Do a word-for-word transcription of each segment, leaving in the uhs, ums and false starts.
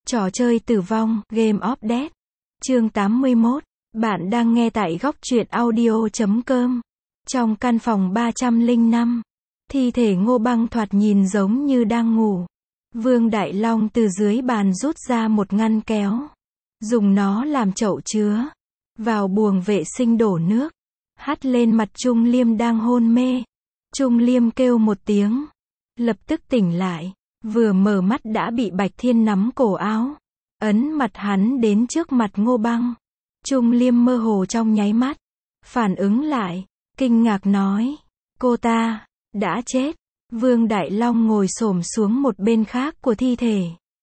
Trò chơi tử vong, Game of Death. Chương tám mươi mốt. Bạn đang nghe tại góc truyện audio chấm com. Trong căn phòng ba trăm lẻ năm, thi thể Ngô Băng thoạt nhìn giống như đang ngủ. Vương Đại Long từ dưới bàn rút ra một ngăn kéo, dùng nó làm chậu chứa, vào buồng vệ sinh đổ nước, hắt lên mặt Trung Liêm đang hôn mê. Trung Liêm kêu một tiếng, lập tức tỉnh lại, vừa mở mắt đã bị Bạch Thiên nắm cổ áo, ấn mặt hắn đến trước mặt Ngô Băng. Trung Liêm mơ hồ trong nháy mắt, phản ứng lại, kinh ngạc nói, cô ta đã chết. Vương Đại Long ngồi xổm xuống một bên khác của thi thể,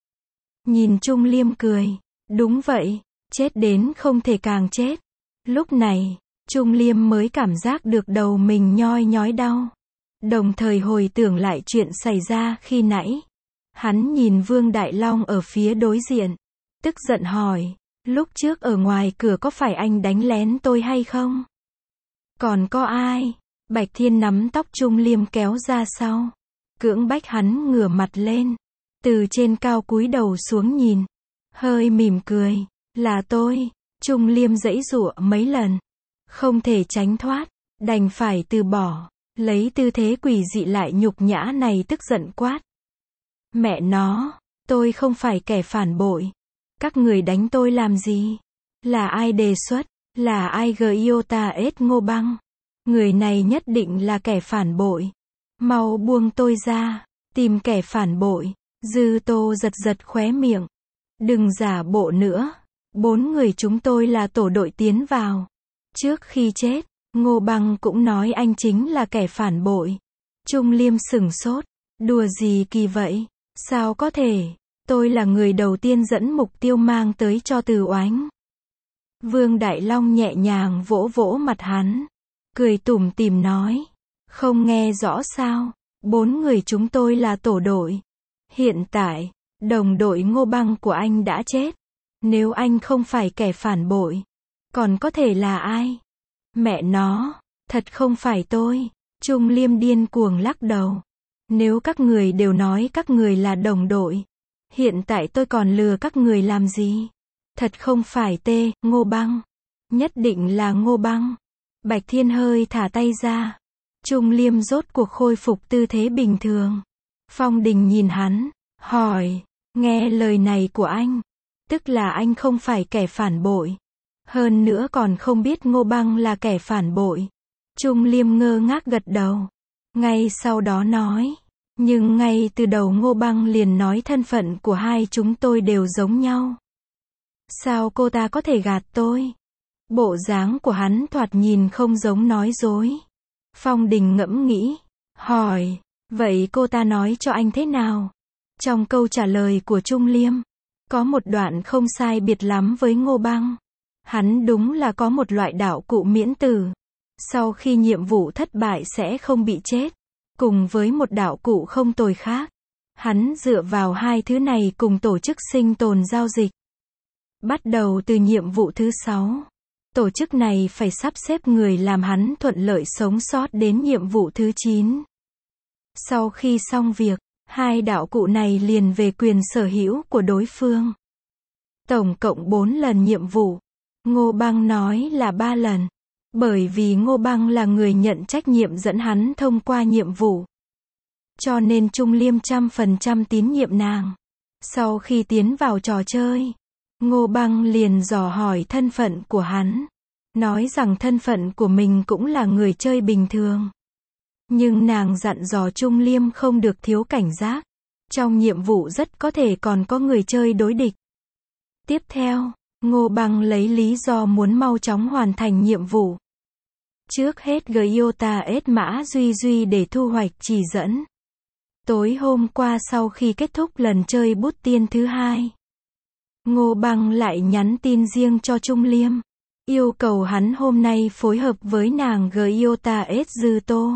nhìn Trung Liêm cười, đúng vậy, chết đến không thể càng chết. Lúc này, Trung Liêm mới cảm giác được đầu mình nhoi nhói đau, đồng thời hồi tưởng lại chuyện xảy ra khi nãy. Hắn nhìn Vương Đại Long ở phía đối diện, tức giận hỏi, lúc trước ở ngoài cửa có phải anh đánh lén tôi hay không? Còn có ai? Bạch Thiên nắm tóc Trung Liêm kéo ra sau, cưỡng bách hắn ngửa mặt lên, từ trên cao cúi đầu xuống nhìn, hơi mỉm cười, là tôi. Trung Liêm giãy giụa mấy lần, không thể tránh thoát, đành phải từ bỏ, lấy tư thế quỷ dị lại nhục nhã này tức giận quát. Mẹ nó, tôi không phải kẻ phản bội. Các người đánh tôi làm gì? Là ai đề xuất? Là ai Giota ết Ngô Băng? Người này nhất định là kẻ phản bội. Mau buông tôi ra, tìm kẻ phản bội. Dư Tô giật giật khóe miệng. Đừng giả bộ nữa. Bốn người chúng tôi là tổ đội tiến vào. Trước khi chết, Ngô Băng cũng nói anh chính là kẻ phản bội. Trung Liêm sửng sốt. Đùa gì kỳ vậy? Sao có thể? Tôi là người đầu tiên dẫn mục tiêu mang tới cho Từ Oánh. Vương Đại Long nhẹ nhàng vỗ vỗ mặt hắn, cười tủm tỉm nói, không nghe rõ sao? Bốn người chúng tôi là tổ đội. Hiện tại, đồng đội Ngô Băng của anh đã chết. Nếu anh không phải kẻ phản bội, còn có thể là ai? Mẹ nó, thật không phải tôi. Trung Liêm điên cuồng lắc đầu. Nếu các người đều nói các người là đồng đội, hiện tại tôi còn lừa các người làm gì? Thật không phải tê, Ngô Băng. Nhất định là Ngô Băng. Bạch Thiên hơi thả tay ra. Trung Liêm rốt cuộc khôi phục tư thế bình thường. Phong Đình nhìn hắn, hỏi, nghe lời này của anh, tức là anh không phải kẻ phản bội. Hơn nữa còn không biết Ngô Băng là kẻ phản bội. Trung Liêm ngơ ngác gật đầu. Ngay sau đó nói, nhưng ngay từ đầu Ngô Băng liền nói thân phận của hai chúng tôi đều giống nhau. Sao cô ta có thể gạt tôi? Bộ dáng của hắn thoạt nhìn không giống nói dối. Phong Đình ngẫm nghĩ, hỏi, vậy cô ta nói cho anh thế nào? Trong câu trả lời của Trung Liêm, có một đoạn không sai biệt lắm với Ngô Băng. Hắn đúng là có một loại đạo cụ miễn tử. Sau khi nhiệm vụ thất bại sẽ không bị chết. Cùng với một đạo cụ không tồi khác. Hắn dựa vào hai thứ này cùng tổ chức sinh tồn giao dịch. Bắt đầu từ nhiệm vụ thứ sáu. Tổ chức này phải sắp xếp người làm hắn thuận lợi sống sót đến nhiệm vụ thứ chín. Sau khi xong việc, hai đạo cụ này liền về quyền sở hữu của đối phương. Tổng cộng bốn lần nhiệm vụ. Ngô Băng nói là ba lần. Bởi vì Ngô Băng là người nhận trách nhiệm dẫn hắn thông qua nhiệm vụ. Cho nên Trung Liêm trăm phần trăm tín nhiệm nàng. Sau khi tiến vào trò chơi, Ngô Băng liền dò hỏi thân phận của hắn. Nói rằng thân phận của mình cũng là người chơi bình thường. Nhưng nàng dặn dò Trung Liêm không được thiếu cảnh giác. Trong nhiệm vụ rất có thể còn có người chơi đối địch. Tiếp theo, Ngô Băng lấy lý do muốn mau chóng hoàn thành nhiệm vụ. Trước hết Giota ết Mã Duy Duy để thu hoạch chỉ dẫn. Tối hôm qua sau khi kết thúc lần chơi bút tiên thứ hai, Ngô Băng lại nhắn tin riêng cho Trung Liêm, yêu cầu hắn hôm nay phối hợp với nàng Giota ết Dư Tô.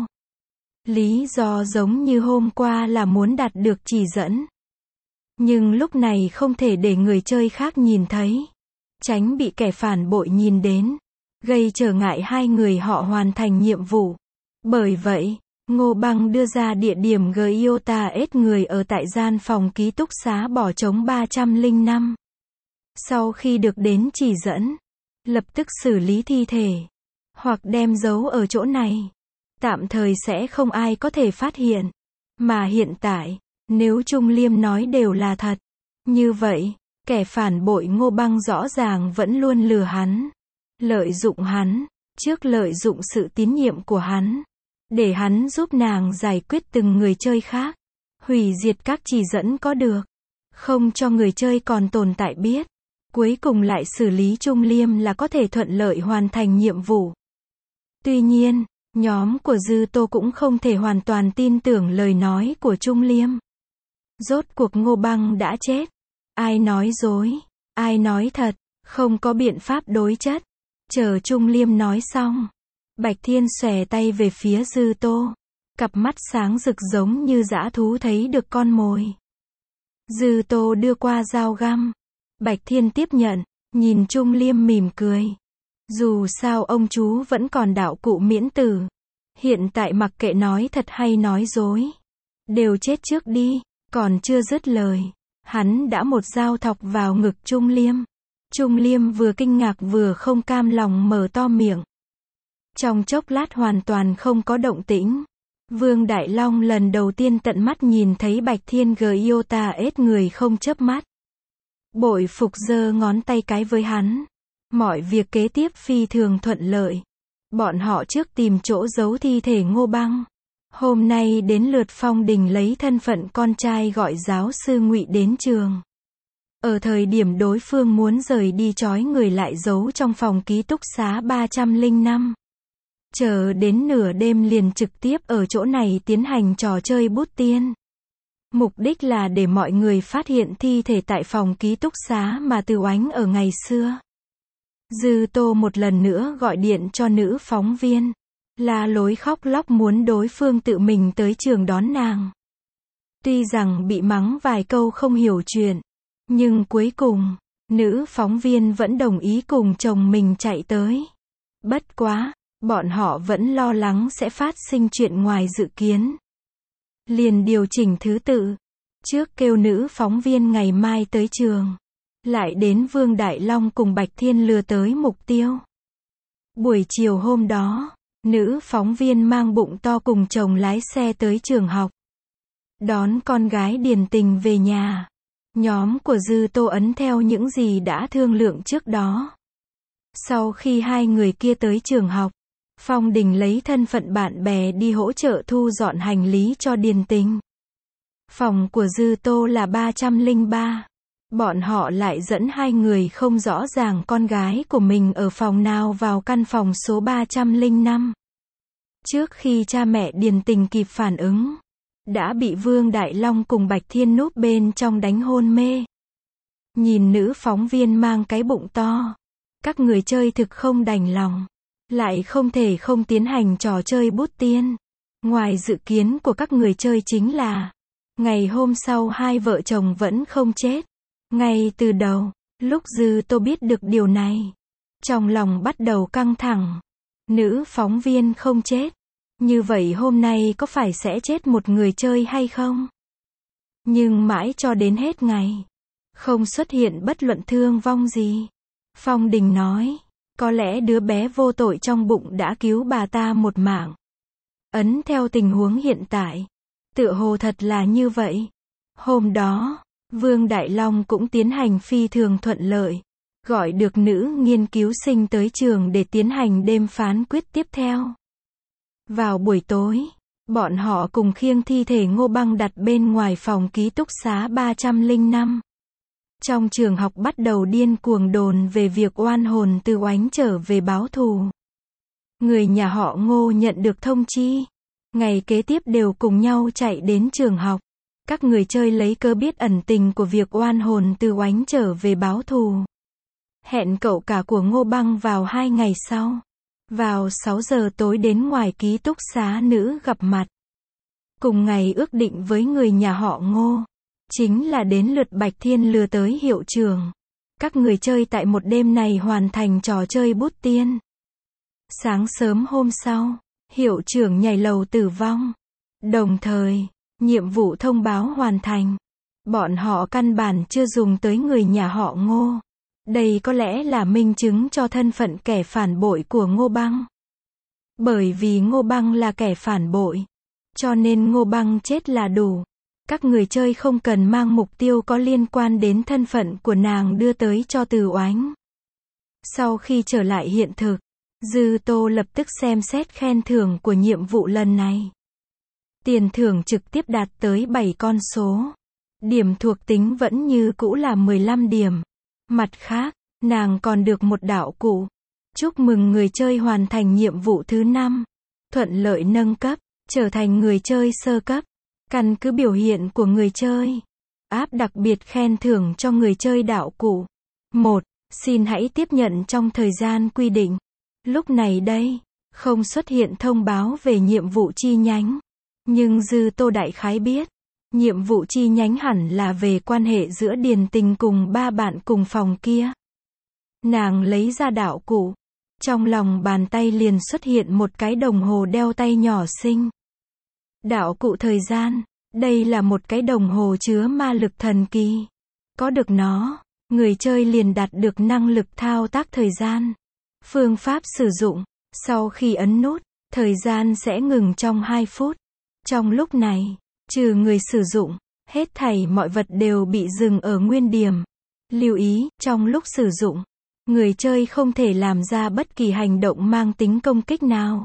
Lý do giống như hôm qua là muốn đạt được chỉ dẫn. Nhưng lúc này không thể để người chơi khác nhìn thấy, tránh bị kẻ phản bội nhìn đến, gây trở ngại hai người họ hoàn thành nhiệm vụ. Bởi vậy, Ngô Băng đưa ra địa điểm Giota S người ở tại gian phòng ký túc xá bỏ trống ba trăm lẻ năm. Sau khi được đến chỉ dẫn, lập tức xử lý thi thể, hoặc đem giấu ở chỗ này. Tạm thời sẽ không ai có thể phát hiện. Mà hiện tại, nếu Trung Liêm nói đều là thật, như vậy, kẻ phản bội Ngô Băng rõ ràng vẫn luôn lừa hắn, lợi dụng hắn, trước lợi dụng sự tín nhiệm của hắn, để hắn giúp nàng giải quyết từng người chơi khác, hủy diệt các chỉ dẫn có được, không cho người chơi còn tồn tại biết, cuối cùng lại xử lý Trung Liêm là có thể thuận lợi hoàn thành nhiệm vụ. Tuy nhiên, nhóm của Dư Tô cũng không thể hoàn toàn tin tưởng lời nói của Trung Liêm. Rốt cuộc Ngô Băng đã chết. Ai nói dối, ai nói thật, không có biện pháp đối chất. Chờ Trung Liêm nói xong, Bạch Thiên xòe tay về phía Dư Tô. Cặp mắt sáng rực giống như dã thú thấy được con mồi. Dư Tô đưa qua dao găm. Bạch Thiên tiếp nhận, nhìn Trung Liêm mỉm cười. Dù sao ông chú vẫn còn đạo cụ miễn tử. Hiện tại mặc kệ nói thật hay nói dối, đều chết trước đi. Còn chưa dứt lời, hắn đã một dao thọc vào ngực Trung Liêm. Trung Liêm vừa kinh ngạc vừa không cam lòng mở to miệng. Trong chốc lát hoàn toàn không có động tĩnh. Vương Đại Long lần đầu tiên tận mắt nhìn thấy Bạch Thiên Giota S người không chớp mắt. Bội phục giơ ngón tay cái với hắn. Mọi việc kế tiếp phi thường thuận lợi. Bọn họ trước tìm chỗ giấu thi thể Ngô Băng. Hôm nay đến lượt Phong Đình lấy thân phận con trai gọi giáo sư Ngụy đến trường. Ở thời điểm đối phương muốn rời đi trói người lại giấu trong phòng ký túc xá ba trăm lẻ năm. Chờ đến nửa đêm liền trực tiếp ở chỗ này tiến hành trò chơi bút tiên. Mục đích là để mọi người phát hiện thi thể tại phòng ký túc xá mà Từ Oánh ở ngày xưa. Dư Tô một lần nữa gọi điện cho nữ phóng viên. La lối khóc lóc muốn đối phương tự mình tới trường đón nàng. Tuy rằng bị mắng vài câu không hiểu chuyện, nhưng cuối cùng, nữ phóng viên vẫn đồng ý cùng chồng mình chạy tới. Bất quá, bọn họ vẫn lo lắng sẽ phát sinh chuyện ngoài dự kiến. Liền điều chỉnh thứ tự. Trước kêu nữ phóng viên ngày mai tới trường. Lại đến Vương Đại Long cùng Bạch Thiên lừa tới mục tiêu. Buổi chiều hôm đó, nữ phóng viên mang bụng to cùng chồng lái xe tới trường học. Đón con gái Điền Tình về nhà. Nhóm của Dư Tô ấn theo những gì đã thương lượng trước đó. Sau khi hai người kia tới trường học, Phong Đình lấy thân phận bạn bè đi hỗ trợ thu dọn hành lý cho Điền Tình. Phòng của Dư Tô là ba trăm lẻ ba. Bọn họ lại dẫn hai người không rõ ràng con gái của mình ở phòng nào vào căn phòng số ba trăm lẻ năm. Trước khi cha mẹ Điền Tình kịp phản ứng, đã bị Vương Đại Long cùng Bạch Thiên núp bên trong đánh hôn mê. Nhìn nữ phóng viên mang cái bụng to, các người chơi thực không đành lòng, lại không thể không tiến hành trò chơi bút tiên. Ngoài dự kiến của các người chơi chính là, ngày hôm sau hai vợ chồng vẫn không chết. Ngay từ đầu, lúc Dư Tô biết được điều này, trong lòng bắt đầu căng thẳng. Nữ phóng viên không chết. Như vậy hôm nay có phải sẽ chết một người chơi hay không? Nhưng mãi cho đến hết ngày, không xuất hiện bất luận thương vong gì. Phong Đình nói, có lẽ đứa bé vô tội trong bụng đã cứu bà ta một mạng. Ấn theo tình huống hiện tại, tựa hồ thật là như vậy. Hôm đó, Vương Đại Long cũng tiến hành phi thường thuận lợi, gọi được nữ nghiên cứu sinh tới trường để tiến hành đêm phán quyết tiếp theo. Vào buổi tối, bọn họ cùng khiêng thi thể Ngô Băng đặt bên ngoài phòng ký túc xá ba trăm lẻ năm. Trong trường học bắt đầu điên cuồng đồn về việc oan hồn Từ Oánh trở về báo thù. Người nhà họ Ngô nhận được thông chi, ngày kế tiếp đều cùng nhau chạy đến trường học. Các người chơi lấy cớ biết ẩn tình của việc oan hồn Từ Oánh trở về báo thù. Hẹn cậu cả của Ngô Băng vào hai ngày sau. Vào sáu giờ tối đến ngoài ký túc xá nữ gặp mặt. Cùng ngày ước định với người nhà họ Ngô. Chính là đến lượt Bạch Thiên lừa tới hiệu trường. Các người chơi tại một đêm này hoàn thành trò chơi bút tiên. Sáng sớm hôm sau, hiệu trưởng nhảy lầu tử vong. Đồng thời, nhiệm vụ thông báo hoàn thành. Bọn họ căn bản chưa dùng tới người nhà họ Ngô. Đây có lẽ là minh chứng cho thân phận kẻ phản bội của Ngô Băng. Bởi vì Ngô Băng là kẻ phản bội, cho nên Ngô Băng chết là đủ. Các người chơi không cần mang mục tiêu có liên quan đến thân phận của nàng đưa tới cho Từ Oánh. Sau khi trở lại hiện thực, Dư Tô lập tức xem xét khen thưởng của nhiệm vụ lần này. Tiền thưởng trực tiếp đạt tới bảy con số. Điểm thuộc tính vẫn như cũ là mười lăm điểm. Mặt khác, nàng còn được một đạo cụ. Chúc mừng người chơi hoàn thành nhiệm vụ thứ năm. Thuận lợi nâng cấp, trở thành người chơi sơ cấp. Căn cứ biểu hiện của người chơi. Áp đặc biệt khen thưởng cho người chơi đạo cụ. một. Xin hãy tiếp nhận trong thời gian quy định. Lúc này đây, không xuất hiện thông báo về nhiệm vụ chi nhánh. Nhưng Dư Tô đại khái biết, nhiệm vụ chi nhánh hẳn là về quan hệ giữa Điền Tình cùng ba bạn cùng phòng kia. Nàng lấy ra đạo cụ. Trong lòng bàn tay liền xuất hiện một cái đồng hồ đeo tay nhỏ xinh. Đạo cụ thời gian. Đây là một cái đồng hồ chứa ma lực thần kỳ. Có được nó, người chơi liền đạt được năng lực thao tác thời gian. Phương pháp sử dụng. Sau khi ấn nút, thời gian sẽ ngừng trong hai phút. Trong lúc này, trừ người sử dụng, hết thảy mọi vật đều bị dừng ở nguyên điểm. Lưu ý, trong lúc sử dụng, người chơi không thể làm ra bất kỳ hành động mang tính công kích nào.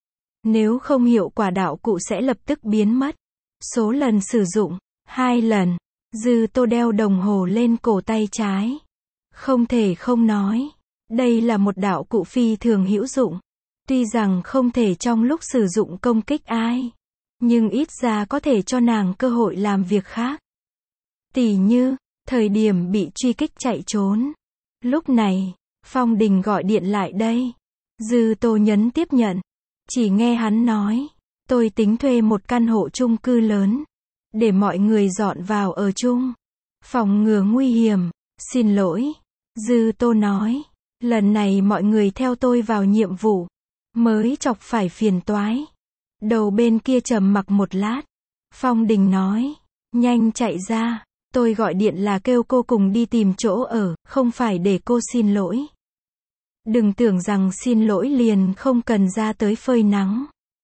Nếu không hiệu quả đạo cụ sẽ lập tức biến mất. Số lần sử dụng, hai lần. Dư Tô đeo đồng hồ lên cổ tay trái. Không thể không nói, đây là một đạo cụ phi thường hữu dụng. Tuy rằng không thể trong lúc sử dụng công kích ai, nhưng ít ra có thể cho nàng cơ hội làm việc khác. Tỉ như, thời điểm bị truy kích chạy trốn. Lúc này, Phong Đình gọi điện lại đây. Dư Tô nhấn tiếp nhận. Chỉ nghe hắn nói, tôi tính thuê một căn hộ chung cư lớn, để mọi người dọn vào ở chung. Phòng ngừa nguy hiểm. Xin lỗi. Dư Tô nói, lần này mọi người theo tôi vào nhiệm vụ, mới chọc phải phiền toái. Đầu bên kia trầm mặc một lát. Phong Đình nói, nhanh chạy ra. Tôi gọi điện là kêu cô cùng đi tìm chỗ ở, không phải để cô xin lỗi. Đừng tưởng rằng xin lỗi liền không cần ra tới phơi nắng.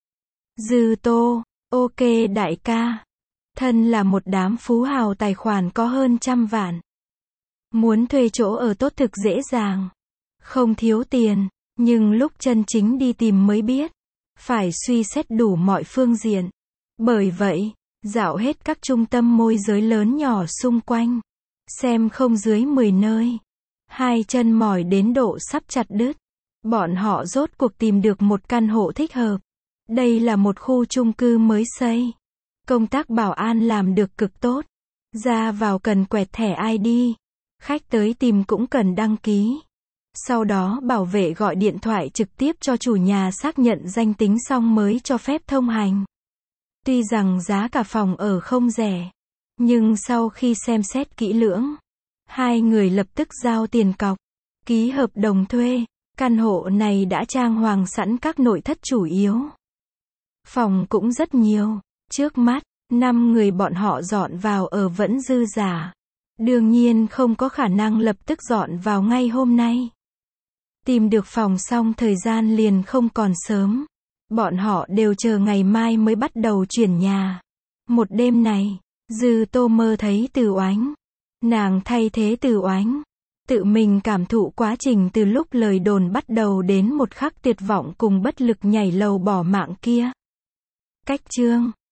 Dư Tô, ok đại ca. Thân là một đám phú hào tài khoản có hơn trăm vạn. Muốn thuê chỗ ở tốt thực dễ dàng. Không thiếu tiền, nhưng lúc chân chính đi tìm mới biết. Phải suy xét đủ mọi phương diện. Bởi vậy, dạo hết các trung tâm môi giới lớn nhỏ xung quanh. Xem không dưới mười nơi. Hai chân mỏi đến độ sắp chặt đứt. Bọn họ rốt cuộc tìm được một căn hộ thích hợp. Đây là một khu chung cư mới xây. Công tác bảo an làm được cực tốt. Ra vào cần quẹt thẻ i đê. Khách tới tìm cũng cần đăng ký. Sau đó bảo vệ gọi điện thoại trực tiếp cho chủ nhà xác nhận danh tính xong mới cho phép thông hành. Tuy rằng giá cả phòng ở không rẻ, nhưng sau khi xem xét kỹ lưỡng, hai người lập tức giao tiền cọc, ký hợp đồng thuê. Căn hộ này đã trang hoàng sẵn các nội thất chủ yếu. Phòng cũng rất nhiều. Trước mắt, năm người bọn họ dọn vào ở vẫn dư giả. Đương nhiên không có khả năng lập tức dọn vào ngay hôm nay. Tìm được phòng xong thời gian liền không còn sớm. Bọn họ đều chờ ngày mai mới bắt đầu chuyển nhà. Một đêm này, Dư Tô mơ thấy Từ Oánh. Nàng thay thế Từ Oánh. Tự mình cảm thụ quá trình từ lúc lời đồn bắt đầu đến một khắc tuyệt vọng cùng bất lực nhảy lầu bỏ mạng kia. Cách chương